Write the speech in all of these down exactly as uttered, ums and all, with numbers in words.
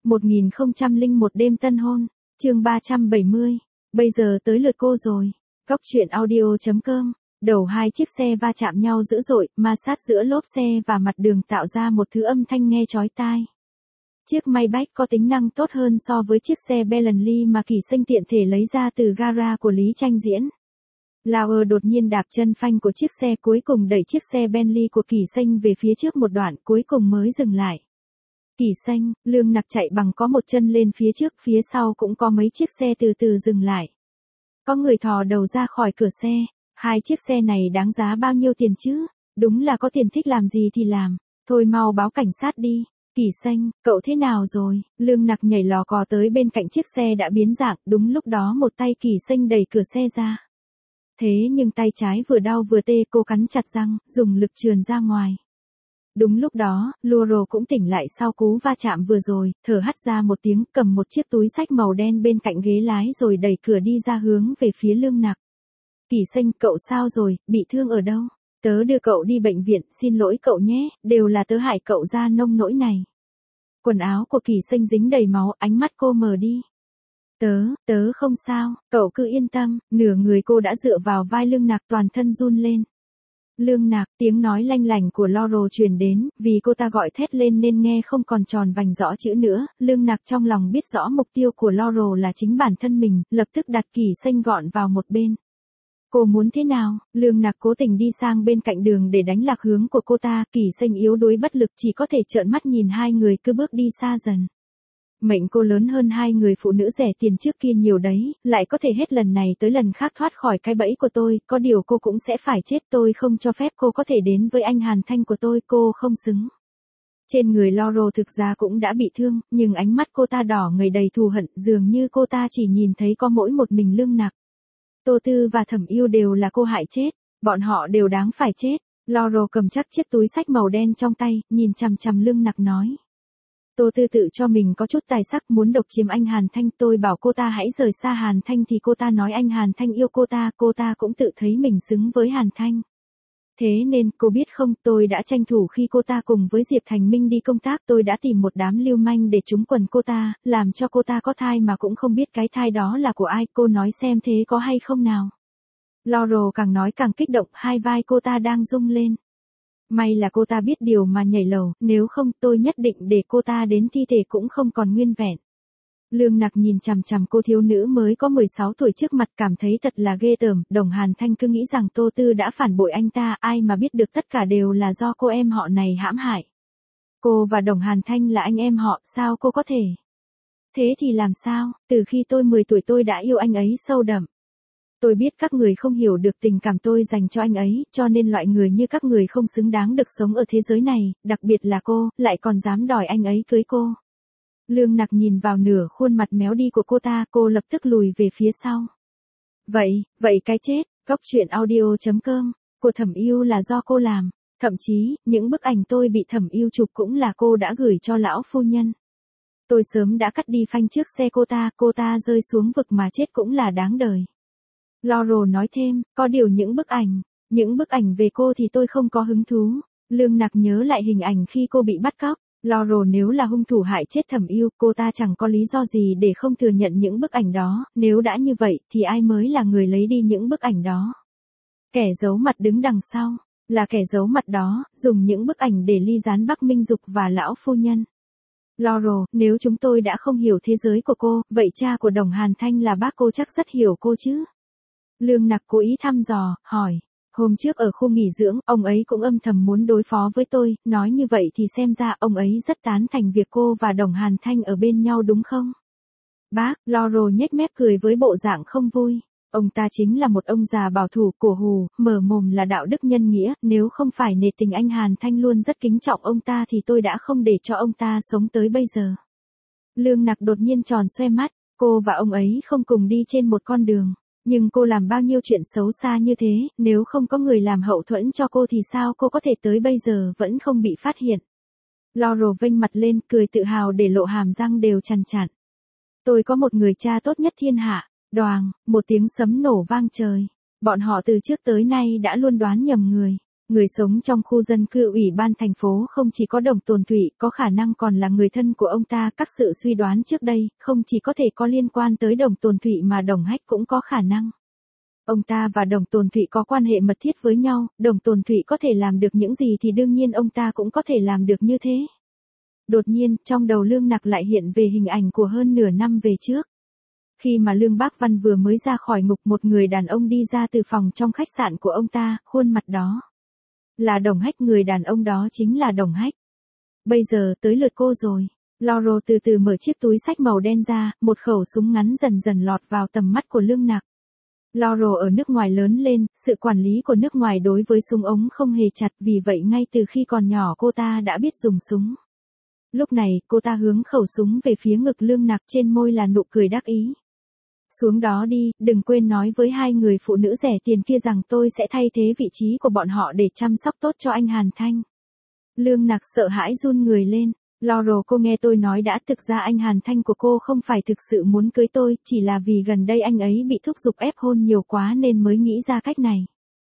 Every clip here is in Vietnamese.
một nghìn không trăm lẻ một đêm tân hôn, chương ba trăm bảy mươi. Bây giờ tới lượt cô rồi. Góc truyện audio chấm com. Đầu hai chiếc xe va chạm nhau dữ dội, ma sát giữa lốp xe và mặt đường tạo ra một thứ âm thanh nghe chói tai. Chiếc Maybach có tính năng tốt hơn so với chiếc xe Bentley mà Kỳ Xanh tiện thể lấy ra từ gara của Lý Tranh Diễn. Lauer đột nhiên đạp chân phanh của chiếc xe, cuối cùng đẩy chiếc xe Bentley của Kỳ Xanh về phía trước một đoạn, cuối cùng mới dừng lại. Kỳ Xanh, Lương Nặc chạy bằng có một chân lên phía trước, phía sau cũng có mấy chiếc xe từ từ dừng lại. Có người thò đầu ra khỏi cửa xe, hai chiếc xe này đáng giá bao nhiêu tiền chứ? Đúng là có tiền thích làm gì thì làm, thôi mau báo cảnh sát đi. Kỳ Xanh, cậu thế nào rồi? Lương Nặc nhảy lò cò tới bên cạnh chiếc xe đã biến dạng, đúng lúc đó một tay Kỳ Xanh đẩy cửa xe ra. Thế nhưng tay trái vừa đau vừa tê, cô cắn chặt răng, dùng lực trườn ra ngoài. Đúng lúc đó, Laurel cũng tỉnh lại sau cú va chạm vừa rồi, thở hắt ra một tiếng, cầm một chiếc túi xách màu đen bên cạnh ghế lái rồi đẩy cửa đi ra hướng về phía Lương Nặc. Kỳ Xanh, cậu sao rồi, bị thương ở đâu? Tớ đưa cậu đi bệnh viện, xin lỗi cậu nhé, đều là tớ hại cậu ra nông nỗi này. Quần áo của Kỳ Xanh dính đầy máu, ánh mắt cô mờ đi. Tớ, tớ không sao, cậu cứ yên tâm. Nửa người cô đã dựa vào vai Lương Nặc, toàn thân run lên. Lương Nặc, tiếng nói lanh lảnh của Laurel truyền đến, vì cô ta gọi thét lên nên nghe không còn tròn vành rõ chữ nữa. Lương Nặc trong lòng biết rõ mục tiêu của Laurel là chính bản thân mình, lập tức đặt Kỳ Xanh gọn vào một bên. Cô muốn thế nào? Lương Nặc cố tình đi sang bên cạnh đường để đánh lạc hướng của cô ta. Kỳ Xanh yếu đuối bất lực, chỉ có thể trợn mắt nhìn hai người cứ bước đi xa dần. Mệnh cô lớn hơn hai người phụ nữ rẻ tiền trước kia nhiều đấy, lại có thể hết lần này tới lần khác thoát khỏi cái bẫy của tôi, có điều cô cũng sẽ phải chết, tôi không cho phép cô có thể đến với anh Hàn Thanh của tôi, cô không xứng. Trên người Laurel thực ra cũng đã bị thương, nhưng ánh mắt cô ta đỏ ngời đầy thù hận, dường như cô ta chỉ nhìn thấy có mỗi một mình Lương Nặc. Tô Tư và Thẩm Yêu đều là cô hại chết, bọn họ đều đáng phải chết. Laurel cầm chắc chiếc túi xách màu đen trong tay, nhìn chằm chằm Lương Nặc nói. Tô Tư tự cho mình có chút tài sắc, muốn độc chiếm anh Hàn Thanh, tôi bảo cô ta hãy rời xa Hàn Thanh thì cô ta nói anh Hàn Thanh yêu cô ta, cô ta cũng tự thấy mình xứng với Hàn Thanh. Thế nên, cô biết không, tôi đã tranh thủ khi cô ta cùng với Diệp Thành Minh đi công tác, tôi đã tìm một đám lưu manh để trúng quần cô ta, làm cho cô ta có thai mà cũng không biết cái thai đó là của ai, cô nói xem thế có hay không nào. Laurel càng nói càng kích động, hai vai cô ta đang rung lên. May là cô ta biết điều mà nhảy lầu, nếu không tôi nhất định để cô ta đến thi thể cũng không còn nguyên vẹn. Lương Nặc nhìn chằm chằm cô thiếu nữ mới có mười sáu tuổi trước mặt, cảm thấy thật là ghê tởm. Đồng Hàn Thanh cứ nghĩ rằng Tô Tư đã phản bội anh ta, ai mà biết được tất cả đều là do cô em họ này hãm hại. Cô và Đồng Hàn Thanh là anh em họ, sao cô có thể? Thế thì làm sao, từ khi tôi mười tuổi tôi đã yêu anh ấy sâu đậm. Tôi biết các người không hiểu được tình cảm tôi dành cho anh ấy, cho nên loại người như các người không xứng đáng được sống ở thế giới này, đặc biệt là cô, lại còn dám đòi anh ấy cưới cô. Lương Nặc nhìn vào nửa khuôn mặt méo đi của cô ta, cô lập tức lùi về phía sau. Vậy, vậy cái chết, góc truyện audio chấm com, của Thẩm Yêu là do cô làm, thậm chí, những bức ảnh tôi bị Thẩm Yêu chụp cũng là cô đã gửi cho lão phu nhân. Tôi sớm đã cắt đi phanh trước xe cô ta, cô ta rơi xuống vực mà chết cũng là đáng đời. Laurel nói thêm, có điều những bức ảnh, những bức ảnh về cô thì tôi không có hứng thú. Lương Nặc nhớ lại hình ảnh khi cô bị bắt cóc. Laurel nếu là hung thủ hại chết Thẩm Yêu, cô ta chẳng có lý do gì để không thừa nhận những bức ảnh đó, nếu đã như vậy thì ai mới là người lấy đi những bức ảnh đó? Kẻ giấu mặt đứng đằng sau, là kẻ giấu mặt đó, dùng những bức ảnh để ly gián Bắc Minh Dục và lão phu nhân. Laurel, nếu chúng tôi đã không hiểu thế giới của cô, vậy cha của Đồng Hàn Thanh là bác cô chắc rất hiểu cô chứ? Lương Nặc cố ý thăm dò, hỏi. Hôm trước ở khu nghỉ dưỡng, ông ấy cũng âm thầm muốn đối phó với tôi, nói như vậy thì xem ra ông ấy rất tán thành việc cô và Đồng Hàn Thanh ở bên nhau đúng không? Bác, Laurel nhếch mép cười với bộ dạng không vui. Ông ta chính là một ông già bảo thủ, cổ hù, mở mồm là đạo đức nhân nghĩa, nếu không phải nể tình anh Hàn Thanh luôn rất kính trọng ông ta thì tôi đã không để cho ông ta sống tới bây giờ. Lương Nặc đột nhiên tròn xoe mắt, cô và ông ấy không cùng đi trên một con đường. Nhưng cô làm bao nhiêu chuyện xấu xa như thế, nếu không có người làm hậu thuẫn cho cô thì sao cô có thể tới bây giờ vẫn không bị phát hiện. Laurel vênh mặt lên, cười tự hào để lộ hàm răng đều chằn chặn. Tôi có một người cha tốt nhất thiên hạ. Đoàng, một tiếng sấm nổ vang trời. Bọn họ từ trước tới nay đã luôn đoán nhầm người. Người sống trong khu dân cư ủy ban thành phố không chỉ có Đồng Tồn Thụy, có khả năng còn là người thân của ông ta. Các sự suy đoán trước đây, không chỉ có thể có liên quan tới Đồng Tồn Thụy mà Đồng Hách cũng có khả năng. Ông ta và Đồng Tồn Thụy có quan hệ mật thiết với nhau, Đồng Tồn Thụy có thể làm được những gì thì đương nhiên ông ta cũng có thể làm được như thế. Đột nhiên, trong đầu Lương Nặc lại hiện về hình ảnh của hơn nửa năm về trước. Khi mà Lương Bác Văn vừa mới ra khỏi ngục, một người đàn ông đi ra từ phòng trong khách sạn của ông ta, khuôn mặt đó là Đồng Hách, người đàn ông đó chính là Đồng Hách. Bây giờ tới lượt cô rồi. Laurel từ từ mở chiếc túi xách màu đen ra, một khẩu súng ngắn dần dần lọt vào tầm mắt của Lương Nặc. Laurel ở nước ngoài lớn lên, sự quản lý của nước ngoài đối với súng ống không hề chặt, vì vậy ngay từ khi còn nhỏ cô ta đã biết dùng súng. Lúc này, cô ta hướng khẩu súng về phía ngực Lương Nặc, trên môi là nụ cười đắc ý. Xuống đó đi, đừng quên nói với hai người phụ nữ rẻ tiền kia rằng tôi sẽ thay thế vị trí của bọn họ để chăm sóc tốt cho anh Hàn Thanh. Lương Nặc sợ hãi run người lên. Laurel, cô nghe tôi nói đã, thực ra anh Hàn Thanh của cô không phải thực sự muốn cưới tôi, chỉ là vì gần đây anh ấy bị thúc giục ép hôn nhiều quá nên mới nghĩ ra cách này.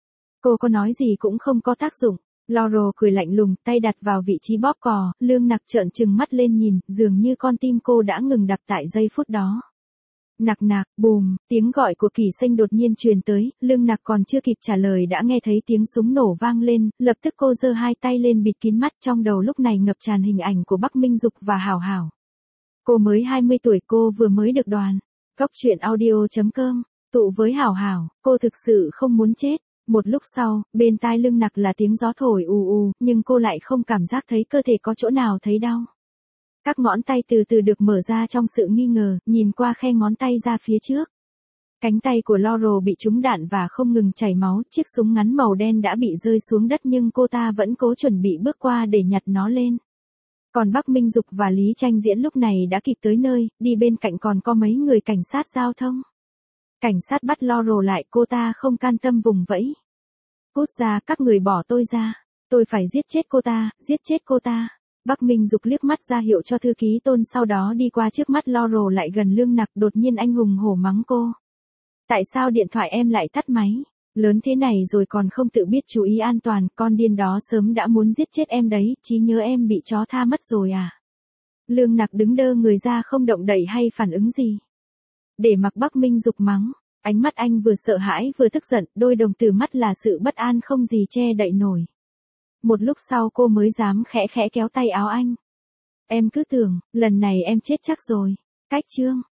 Cô có nói gì cũng không có tác dụng. Laurel cười lạnh lùng, tay đặt vào vị trí bóp cò. Lương Nặc trợn trừng mắt lên nhìn, dường như con tim cô đã ngừng đập tại giây phút đó. Nặc nặc, bùm, tiếng gọi của Kỳ Sinh đột nhiên truyền tới, Lương Nặc còn chưa kịp trả lời đã nghe thấy tiếng súng nổ vang lên, lập tức cô giơ hai tay lên bịt kín mắt, trong đầu lúc này ngập tràn hình ảnh của Bắc Minh Dục và Hảo Hảo. Cô mới hai mươi tuổi, cô vừa mới được đoàn. Góc truyện audio chấm com, tụ với Hảo Hảo, cô thực sự không muốn chết. Một lúc sau, bên tai Lương Nặc là tiếng gió thổi ù ù, nhưng cô lại không cảm giác thấy cơ thể có chỗ nào thấy đau. Các ngón tay từ từ được mở ra trong sự nghi ngờ, nhìn qua khe ngón tay ra phía trước. Cánh tay của Laurel bị trúng đạn và không ngừng chảy máu, chiếc súng ngắn màu đen đã bị rơi xuống đất nhưng cô ta vẫn cố chuẩn bị bước qua để nhặt nó lên. Còn Bắc Minh Dục và Lý Tranh Diễn lúc này đã kịp tới nơi, đi bên cạnh còn có mấy người cảnh sát giao thông. Cảnh sát bắt Laurel lại, cô ta không can tâm vùng vẫy. Cút ra, các người bỏ tôi ra. Tôi phải giết chết cô ta, giết chết cô ta. Bắc Minh Dục liếc mắt ra hiệu cho thư ký Tôn, sau đó đi qua trước mắt Laurel lại gần Lương Nặc, đột nhiên anh hùng hổ mắng cô. Tại sao điện thoại em lại tắt máy? Lớn thế này rồi còn không tự biết chú ý an toàn, con điên đó sớm đã muốn giết chết em đấy, trí nhớ em bị chó tha mất rồi à? Lương Nặc đứng đơ người ra không động đậy hay phản ứng gì. Để mặc Bắc Minh Dục mắng, ánh mắt anh vừa sợ hãi vừa tức giận, đôi đồng tử mắt là sự bất an không gì che đậy nổi. Một lúc sau cô mới dám khẽ khẽ kéo tay áo anh. Em cứ tưởng, lần này em chết chắc rồi. Cách chương.